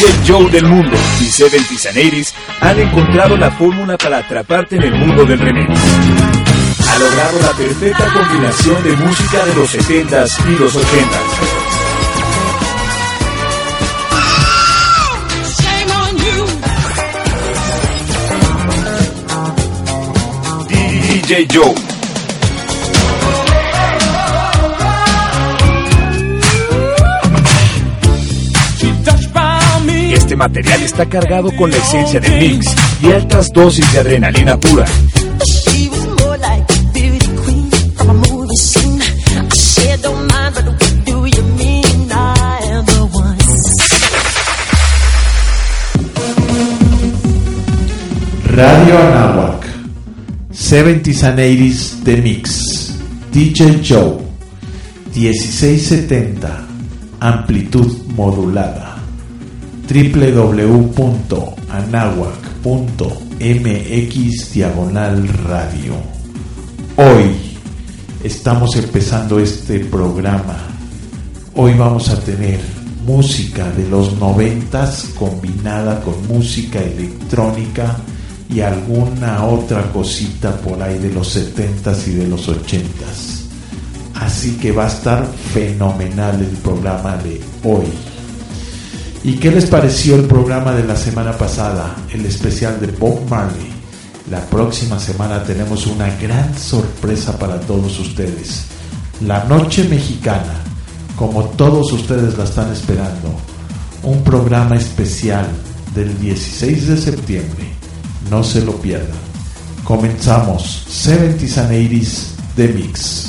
DJ Joe del mundo y 70s and 80s han encontrado la fórmula para atraparte en el mundo del remix. Ha logrado la perfecta combinación de música de los 70s y los 80s. DJ Joe. Este material está cargado con la esencia del mix y altas dosis de adrenalina pura. Radio Anáhuac, 70s and 80s The Mix, DJ Joe, 1670, amplitud modulada. www.anahuac.mx/radio. Hoy estamos empezando este programa. Hoy vamos a tener música de los 90s combinada con música electrónica y alguna otra cosita por ahí de los 70s y de los 80s. Así que va a estar fenomenal el programa de hoy. ¿Y qué les pareció el programa de la semana pasada? El especial de Bob Marley. La próxima semana tenemos una gran sorpresa para todos ustedes. La Noche Mexicana, como todos ustedes la están esperando. Un programa especial del 16 de septiembre. No se lo pierdan. Comenzamos 70s and 80s The Mix.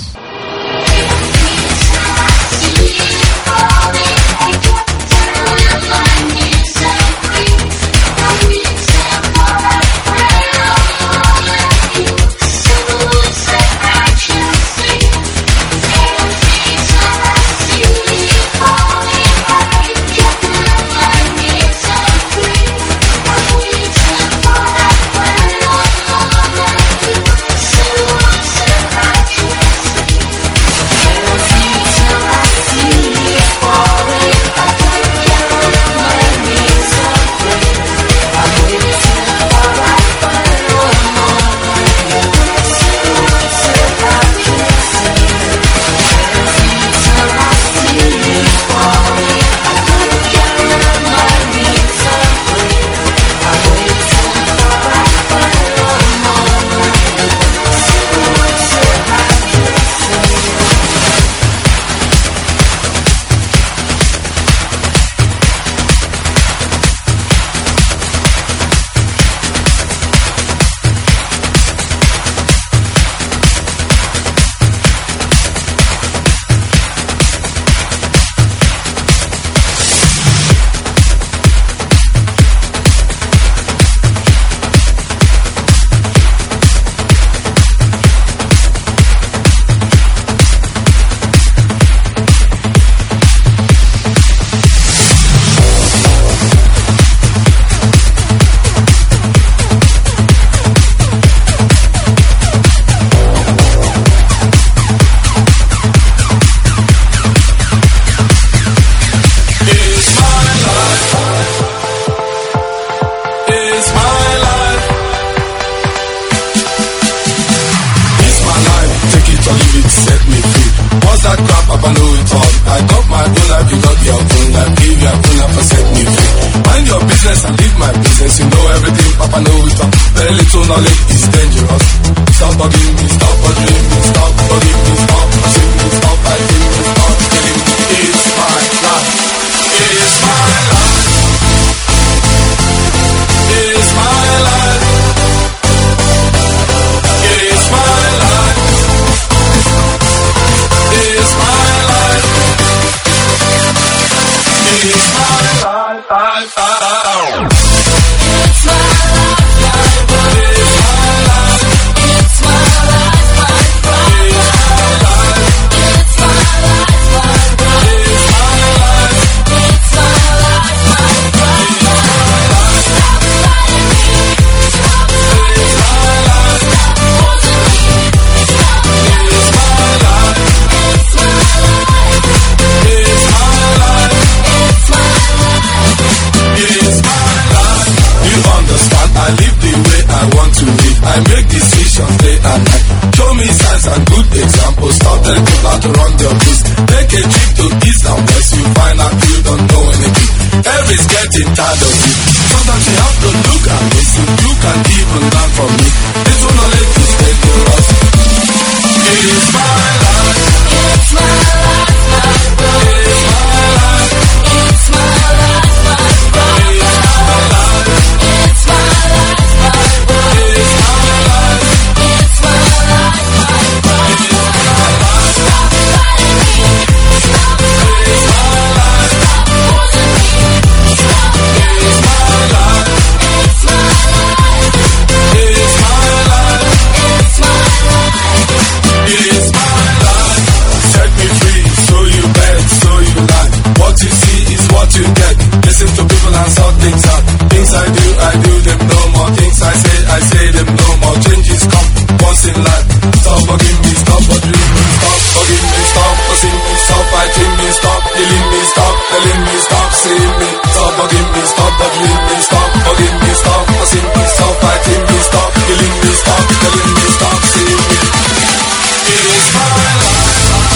tell people how to run their place. Make a trip to east and west, you find out you don't know anything. Everybody's getting tired of you. Sometimes you have to look at me, so you can even learn from me. It's one knowledge to stay to us. It is my life. It's my life, my brother. It's my life. It's my life, my brother. It's my life, my brother. It's my life. It's my life, my brother. It's my life. Stop fighting me. Stop fighting me. It's my life. Stop forcing me. Stop it. It's my life. It's my life. It's my life. It's my life. It's my life. Set me free, so you bet, so you lie. What you see is what you get. Listen to people and sort things out. Things I do them no more. Things I say them no more. Changes come once in life. Stop bugging me, stop bothering me, stop bugging me, stop fussing me, stop fighting me, stop killing me, stop telling me, stop seeing me. Stop bugging me, stop bothering me, stop bugging me, stop fussing me, stop fighting me, stop killing me, stop telling me, stop seeing me. It's my life.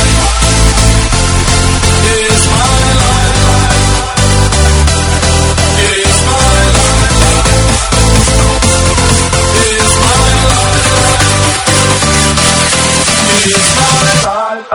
It's my life. It's my life. It's my life. It's my life.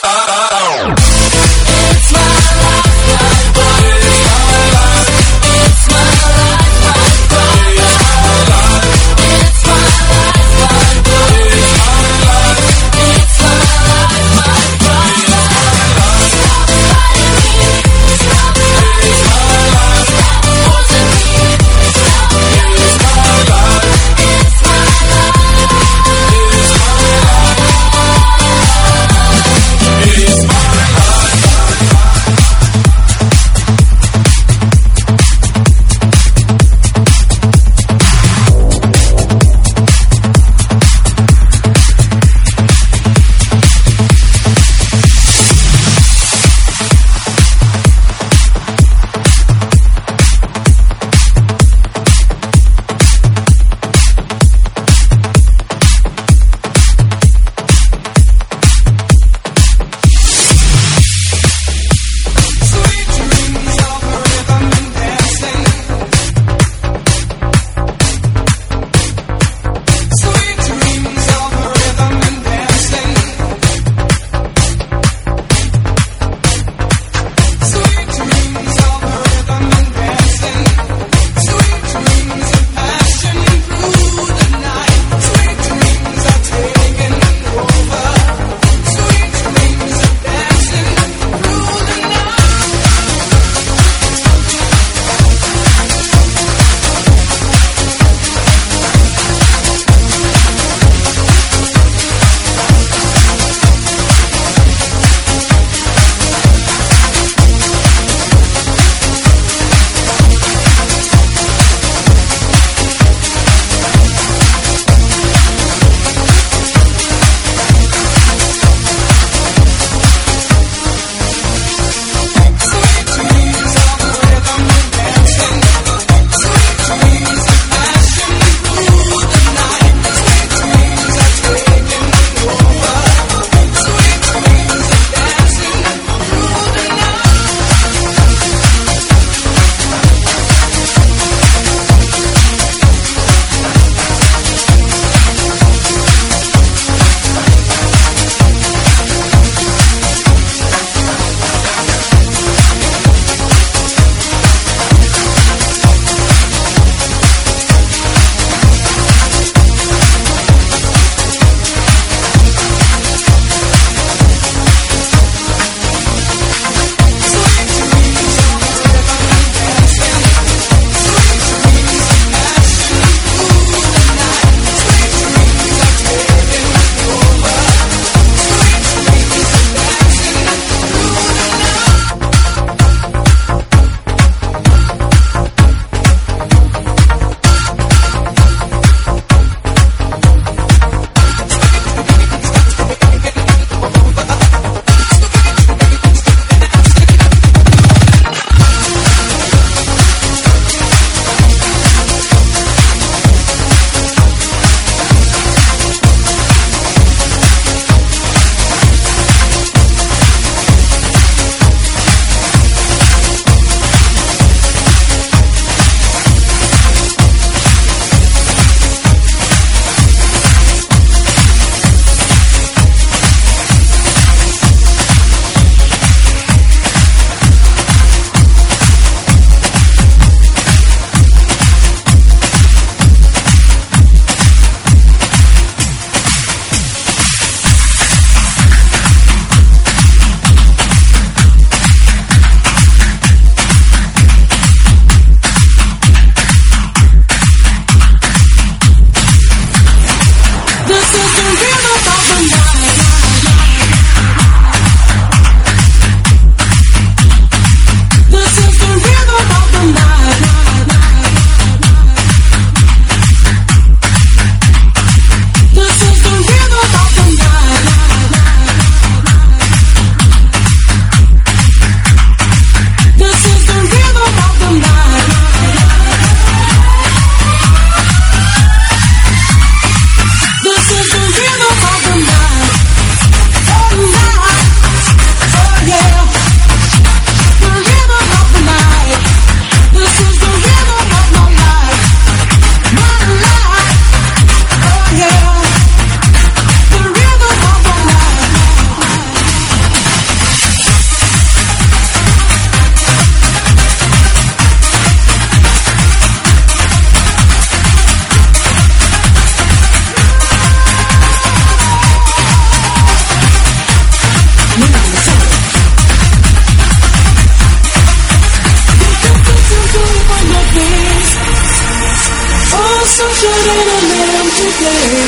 It's my life, my brother. It's my life. It's my life, my brother. It's my life. It's my life, my brother. It's my life. It's my life, my brother. Stop fighting me. Stop fighting me. It's my life. Stop forcing me. Stop it. It's my life. It's my life. It's my life. It's my life.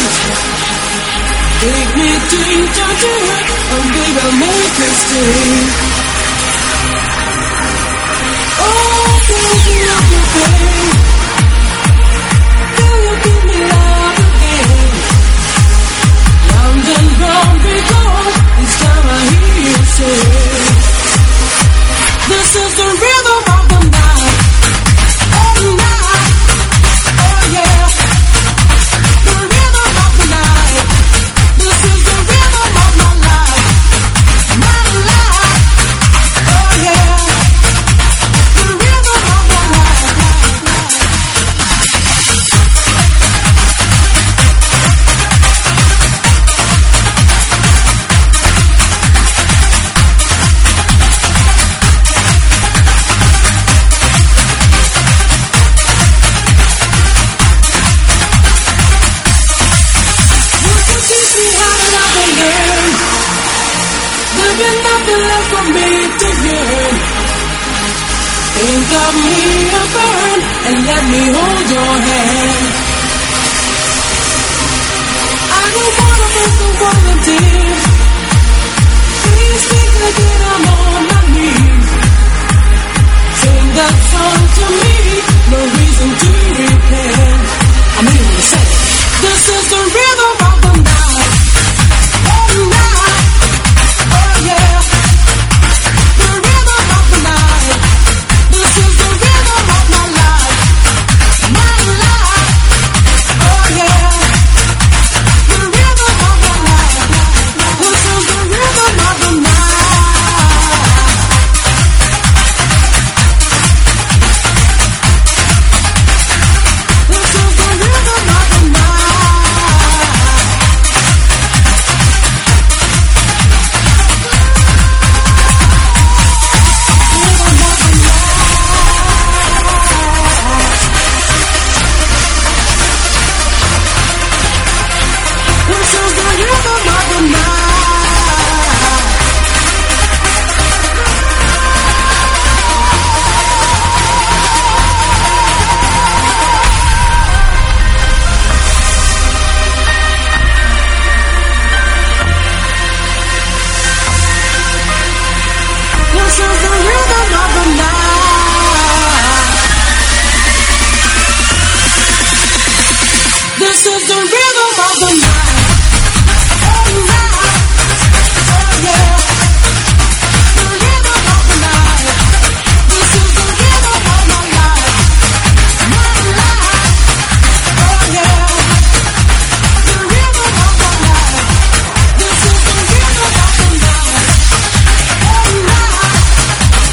Take me to Georgia, and baby, I'll make it stay. Oh, baby, love you, babe. Will you give me love again? Round and round we go, each time I hear you say, this is the rhythm of the night. Oh, night. Oh, yeah. The rhythm of the night. This is the rhythm of my life. My life. Oh, yeah. The rhythm of my life. There's nothing left for me to yearn. Think of me a burn and let me hold your hand. I don't wanna miss the one of tears. Please speak again, I'm on my knees. Sing that song to me, no reason to repent. I mean when you say it. This is the rhythm of the night. Oh, night. Oh, yeah. The rhythm of the night. This is the rhythm of my life. My life. Oh, yeah. The rhythm of my life. This is the rhythm of the night. This is the rhythm of the night. This is the rhythm of the night. This is the rhythm of the night. This is the rhythm of the night. Oh, night. Oh, yeah. The rhythm of the night. This is the rhythm of my life. My life. Oh, yeah. The rhythm of my life. This is the rhythm of the night. Oh, night.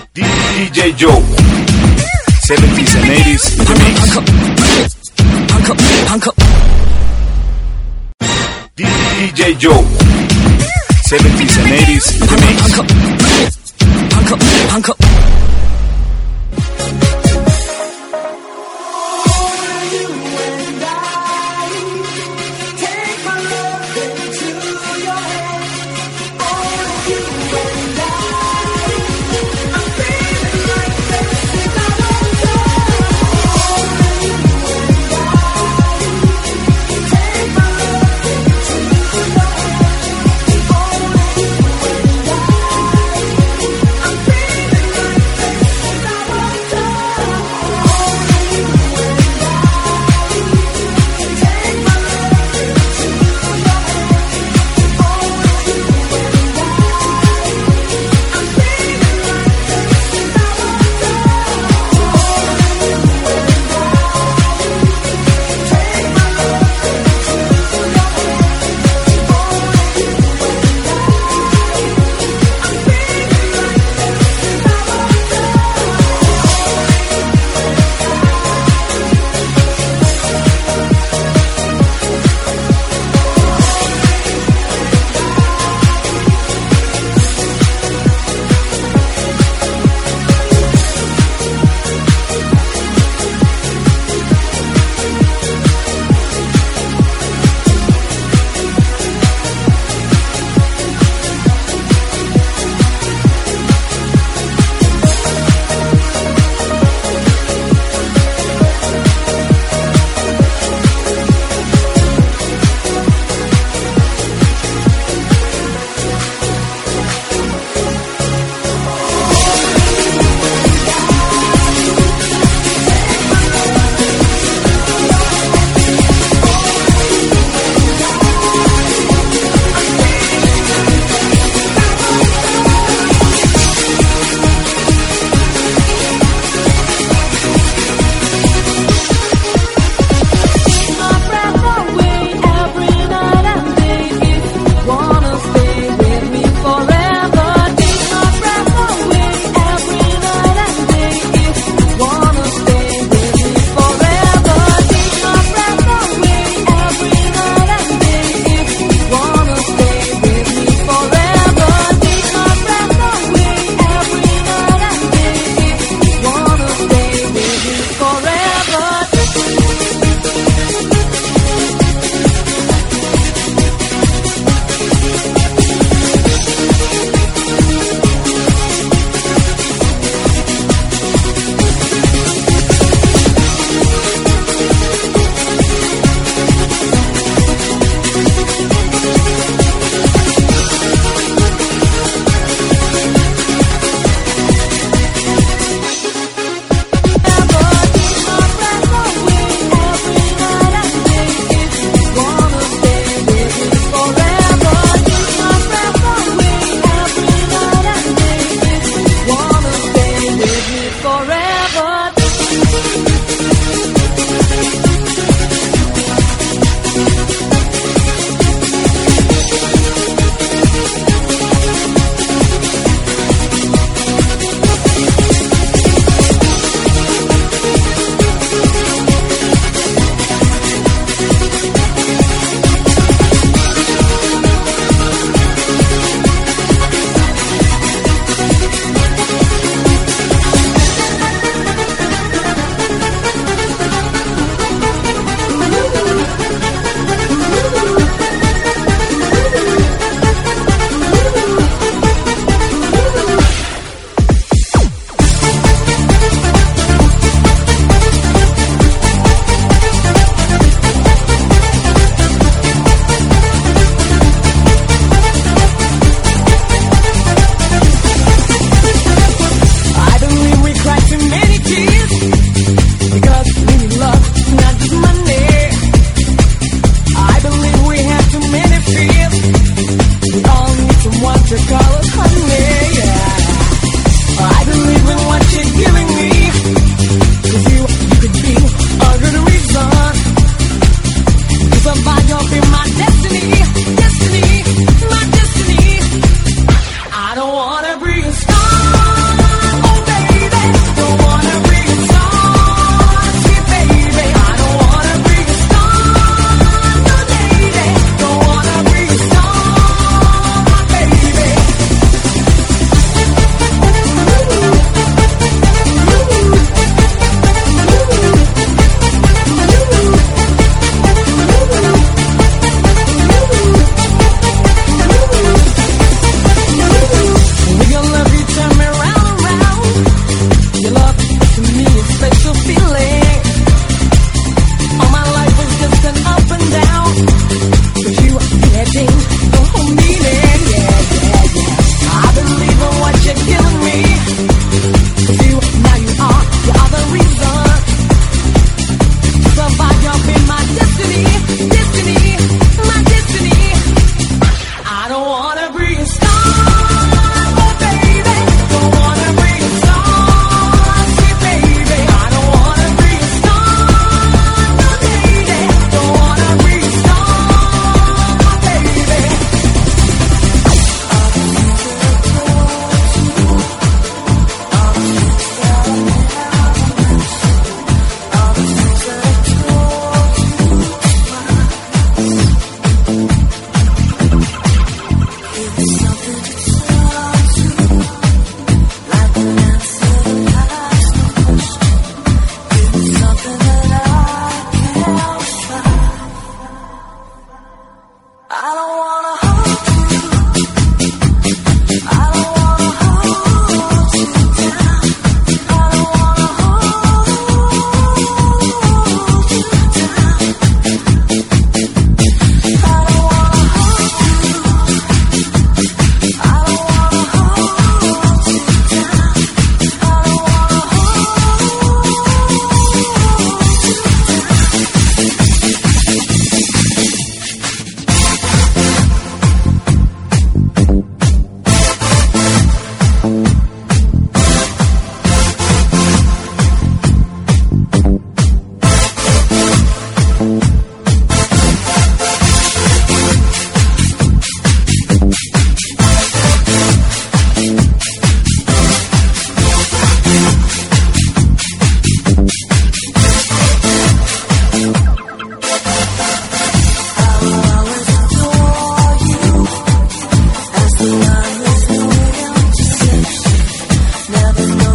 DJ Joe, 70s and 80s remix. DJ Joe, 70s and 80s remix.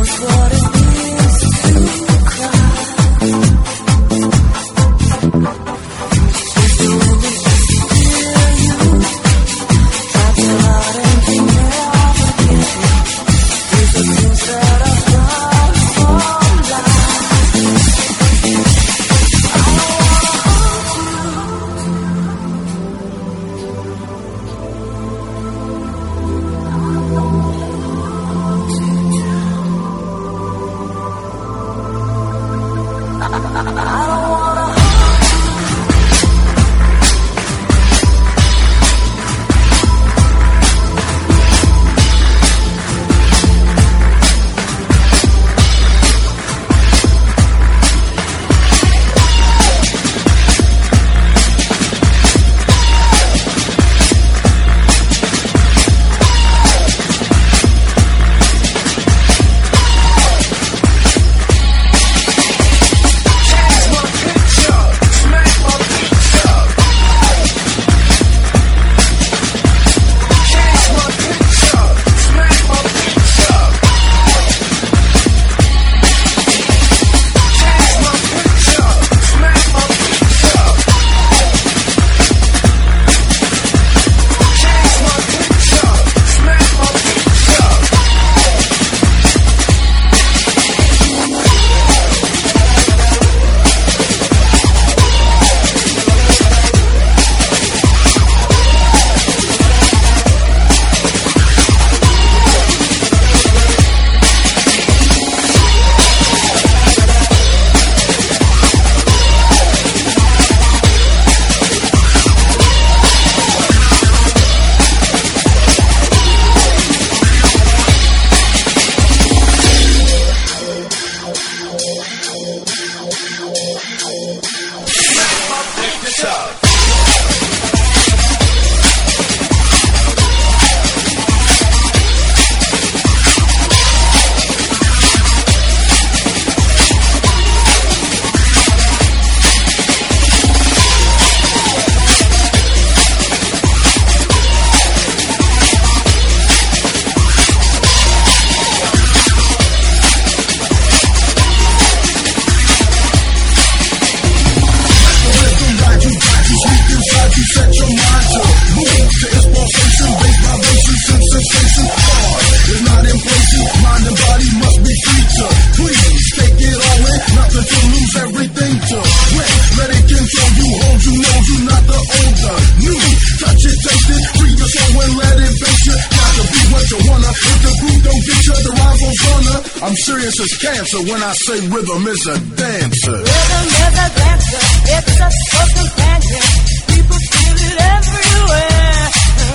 I'm serious as cancer when I say rhythm is a dancer. Rhythm is a dancer, it's a soul companion. People feel it everywhere.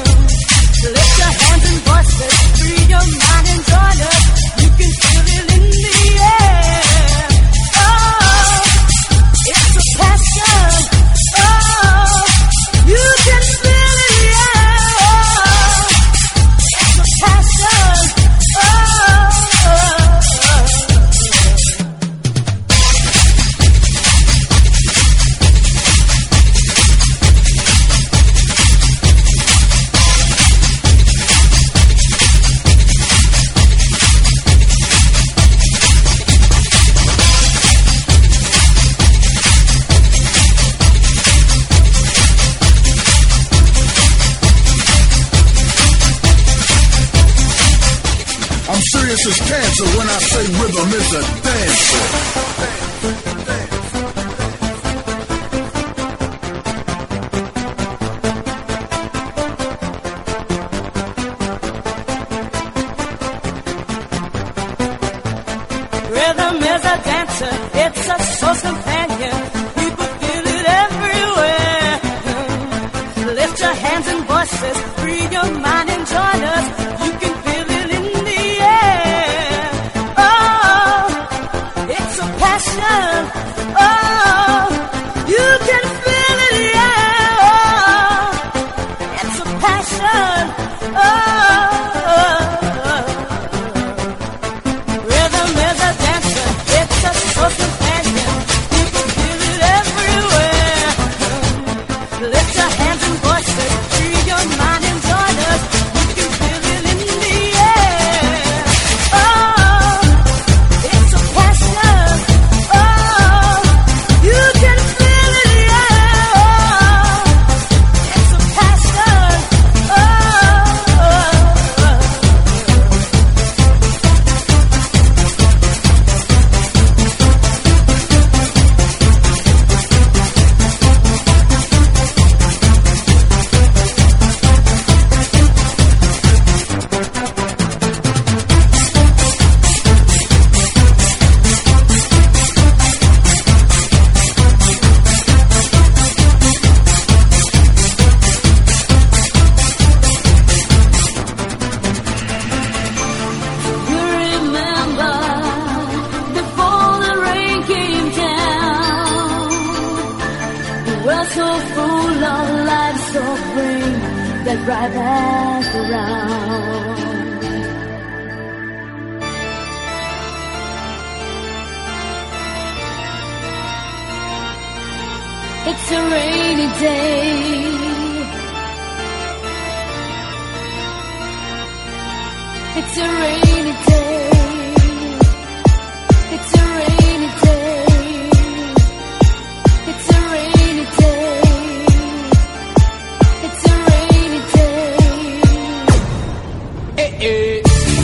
Lift your hands and voices, free your mind and join us. You can feel it in the air. Oh, it's a passion. Oh, you can feel it, yeah. Oh, it's a passion. I'm serious as cancer when I say rhythm is a dancer. Rhythm is a dancer, it's a soul companion. People feel it everywhere. Lift your hands and voices, free your mind and join us. You can feel it in the air. Oh, it's a passion. Oh, you can feel it, yeah. Oh, it's a passion. Oh. Rhythm is a dancer, it's a soul companion. People feel it everywhere. Lift your hands and voices, free your mind and join us. right back around. It's a rainy day. It's a rainy day. It's a rainy day. It's a rainy day. It's a rainy day. Hey, hey.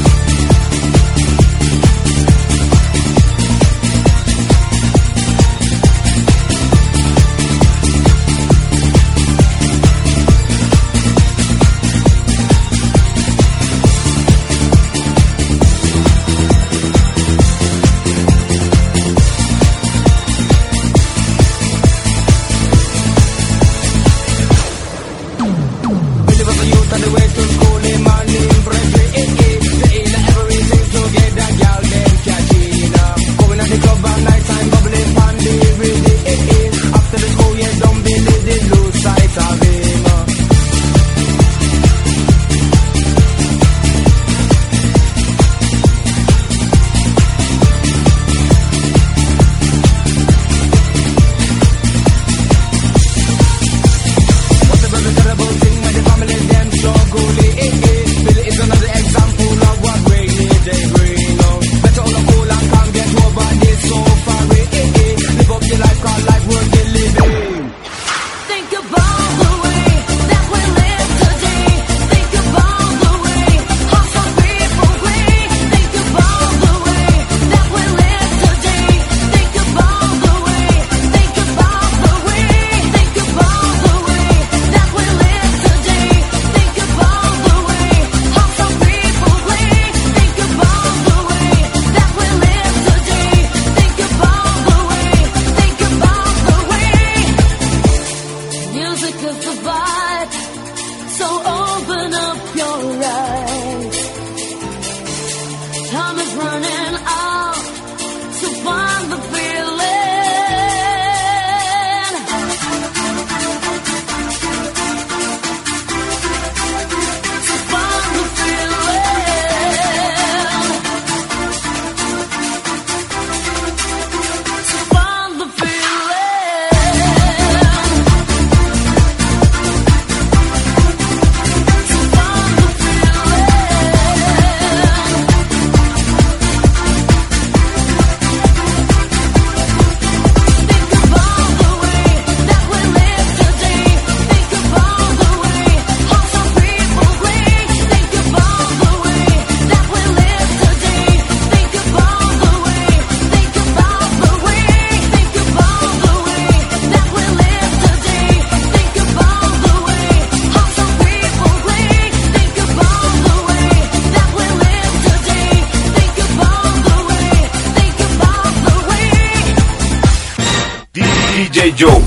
DJ Joe,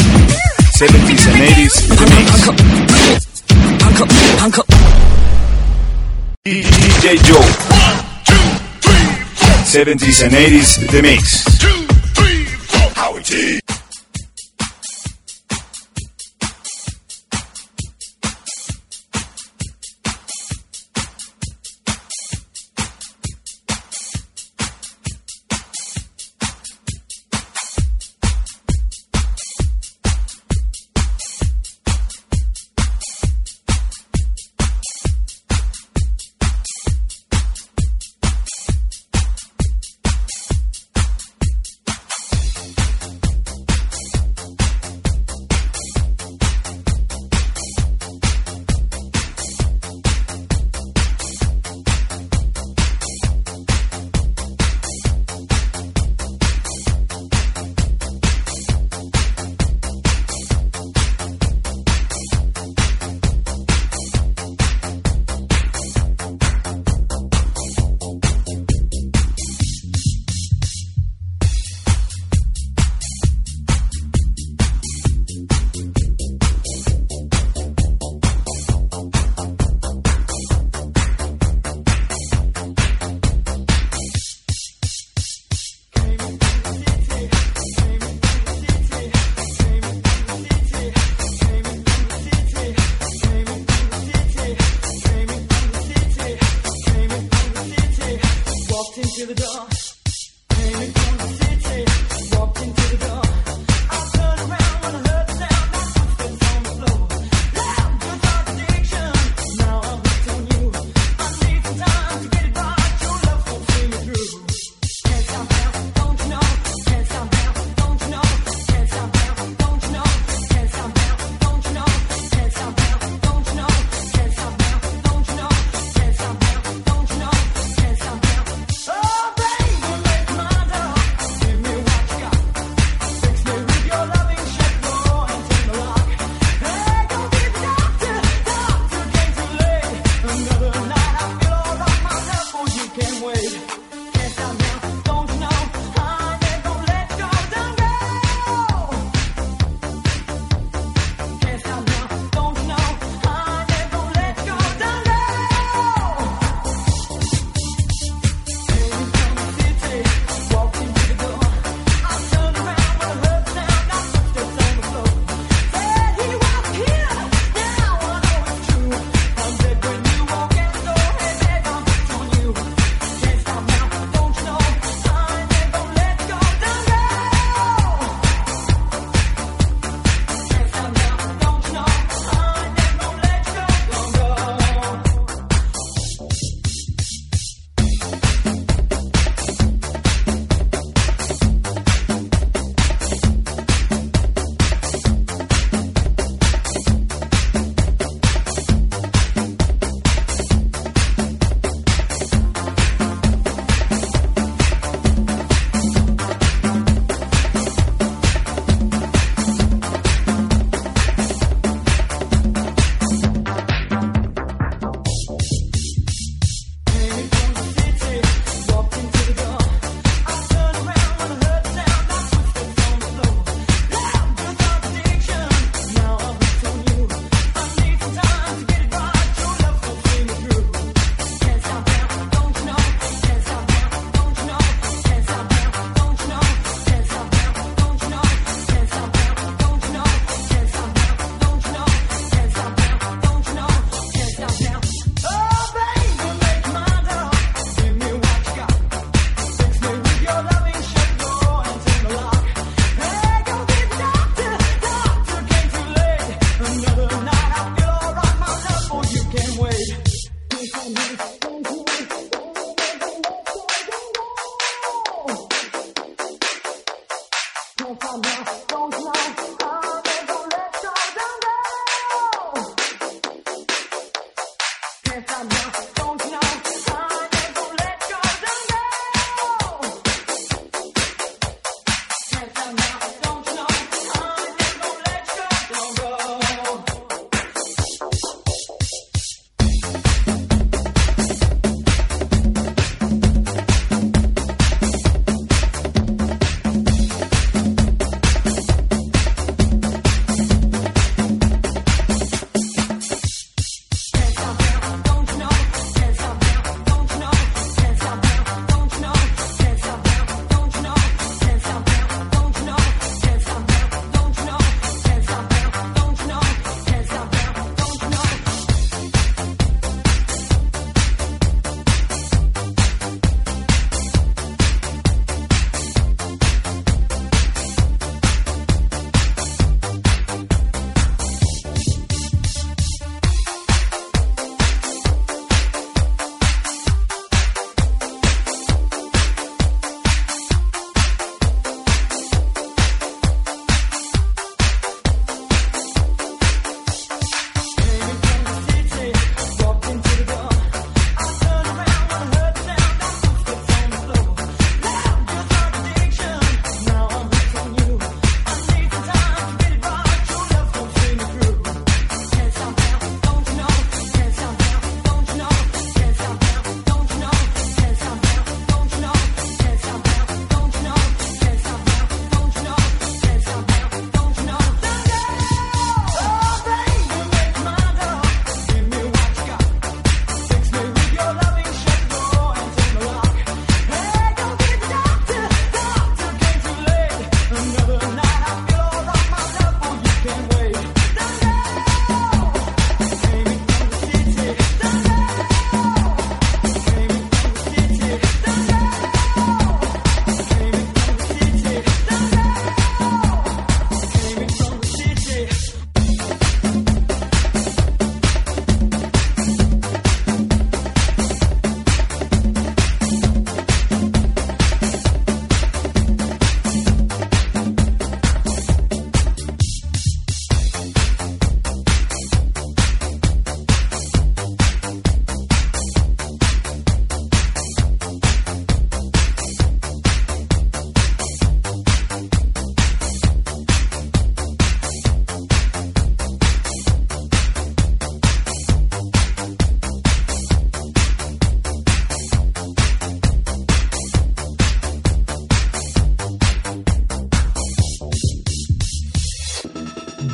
70s and 80s The Mix. DJ Joe, 70s and 80s The Mix. 2, 3, 4, Howie T.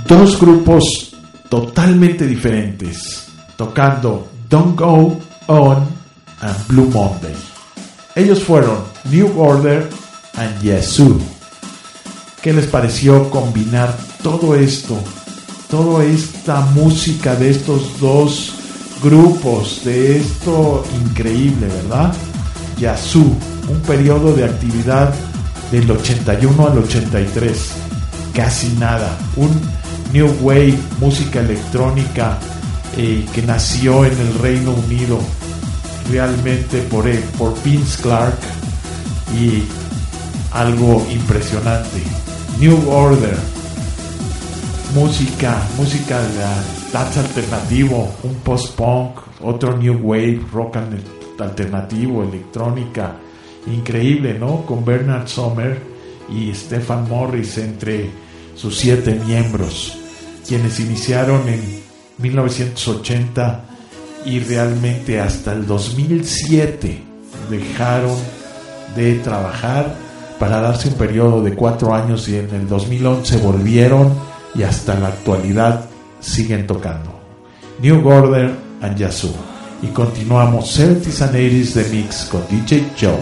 dos grupos totalmente diferentes, tocando Don't Go On and Blue Monday. Ellos fueron New Order and Yazoo. ¿Qué les pareció combinar todo esto, toda esta música de estos dos grupos, de esto increíble, verdad? Yazoo, un periodo de actividad del 81 al 83, casi nada, un New Wave, música electrónica que nació en el Reino Unido, realmente por Vince Clarke, y algo impresionante. New Order, música de dance alternativo, un post-punk, otro New Wave, rock alternativo, electrónica, increíble, ¿no? Con Bernard Sumner y Stephen Morris entre sus 7 miembros, quienes iniciaron en 1980 y realmente hasta el 2007 dejaron de trabajar para darse un periodo de 4 años, y en el 2011 volvieron y hasta la actualidad siguen tocando. New Order and Yazoo. Y continuamos 70s and 80s The Mix con DJ Joe.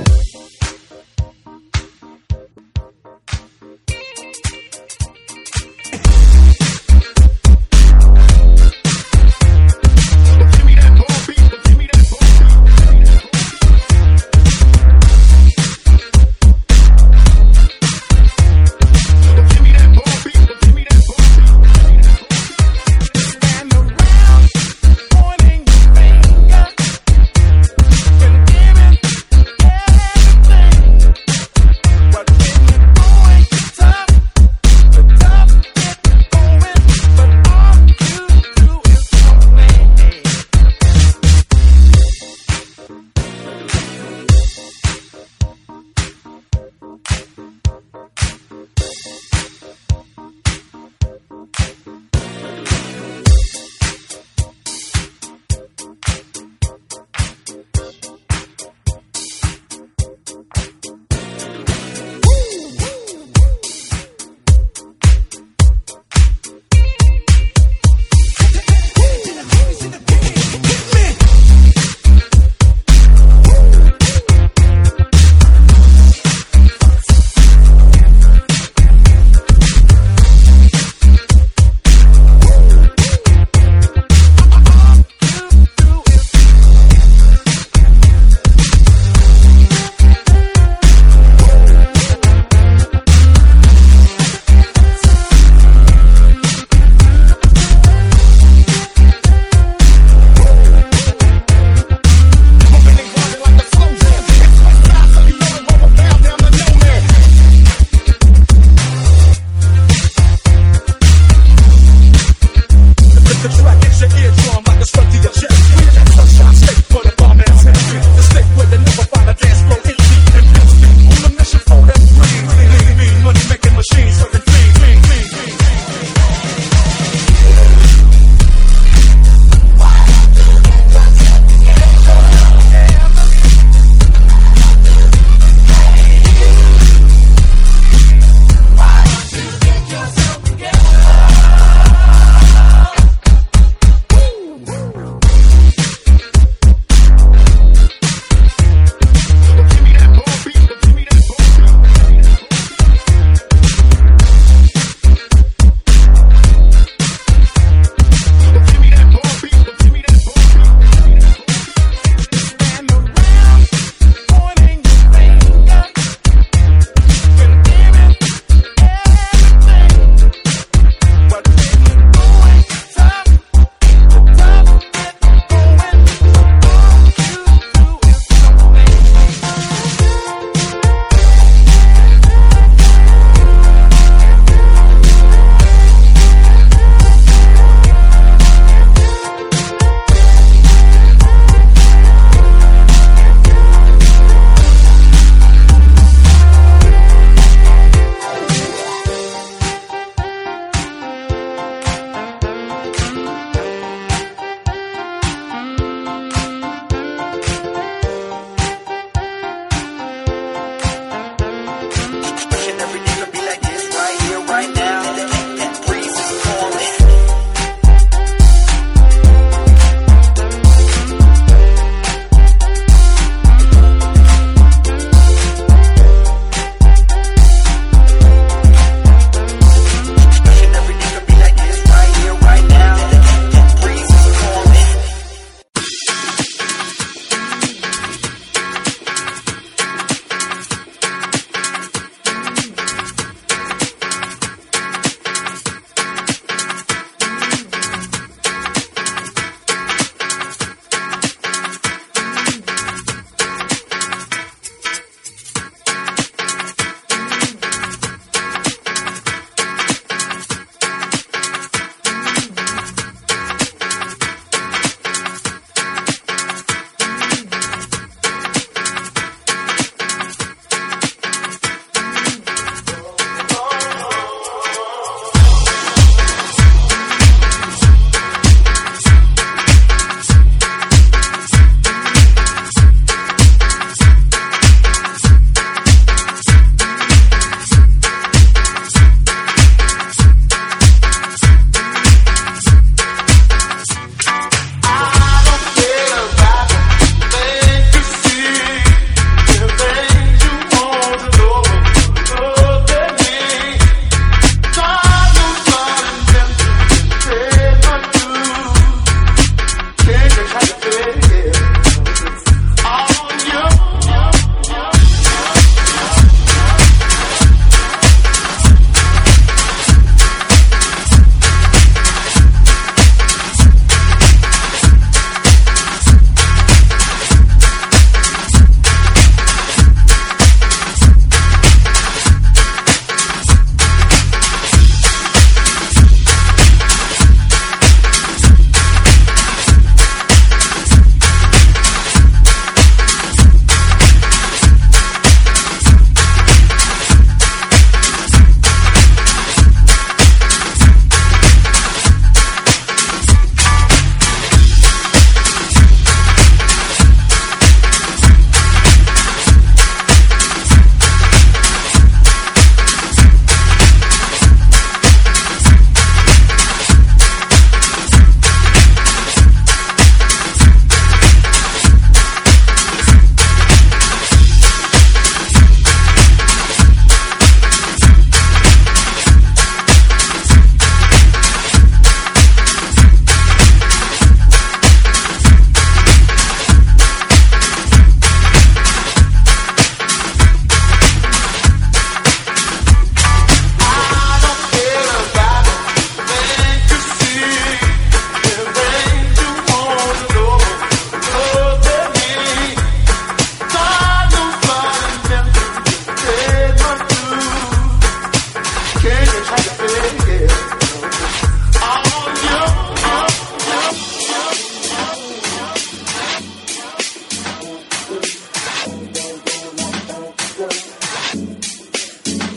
Pointing the finger,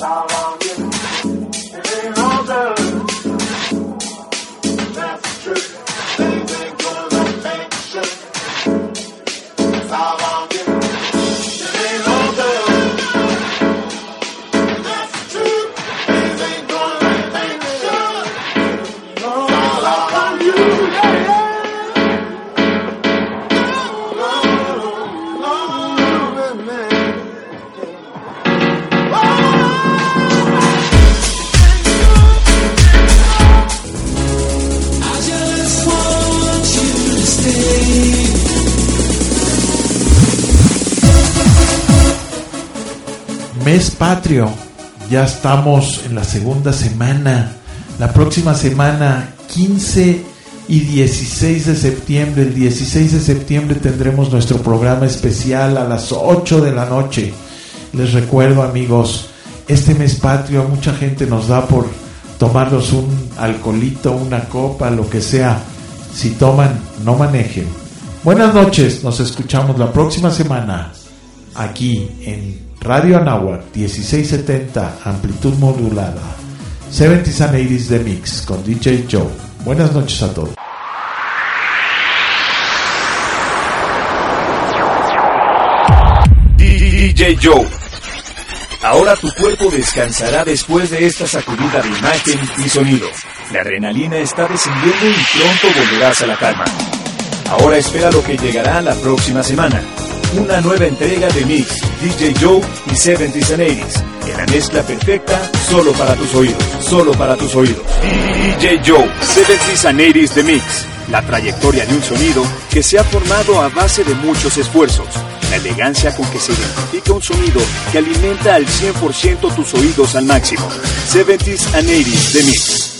Mes patrio, ya estamos en la segunda semana. La próxima semana, 15 y 16 de septiembre. El 16 de septiembre tendremos nuestro programa especial a las 8 de la noche. Les recuerdo, amigos, este mes patrio mucha gente nos da por tomarnos un alcoholito, una copa, lo que sea. Si toman, no manejen. Buenas noches, nos escuchamos la próxima semana aquí en Radio Anáhuac 1670, amplitud modulada, 70s and 80s The Mix con DJ Joe. Buenas noches a todos. DJ Joe. Ahora tu cuerpo descansará después de esta sacudida de imagen y sonido. La adrenalina está descendiendo y pronto volverás a la calma. Ahora espera lo que llegará la próxima semana. Una nueva entrega de Mix, DJ Joe y 70s and 80s. En la mezcla perfecta, solo para tus oídos. Solo para tus oídos. DJ Joe, 70s and 80s The Mix. La trayectoria de un sonido que se ha formado a base de muchos esfuerzos. La elegancia con que se identifica un sonido que alimenta al 100% tus oídos al máximo. 70s and 80s The Mix.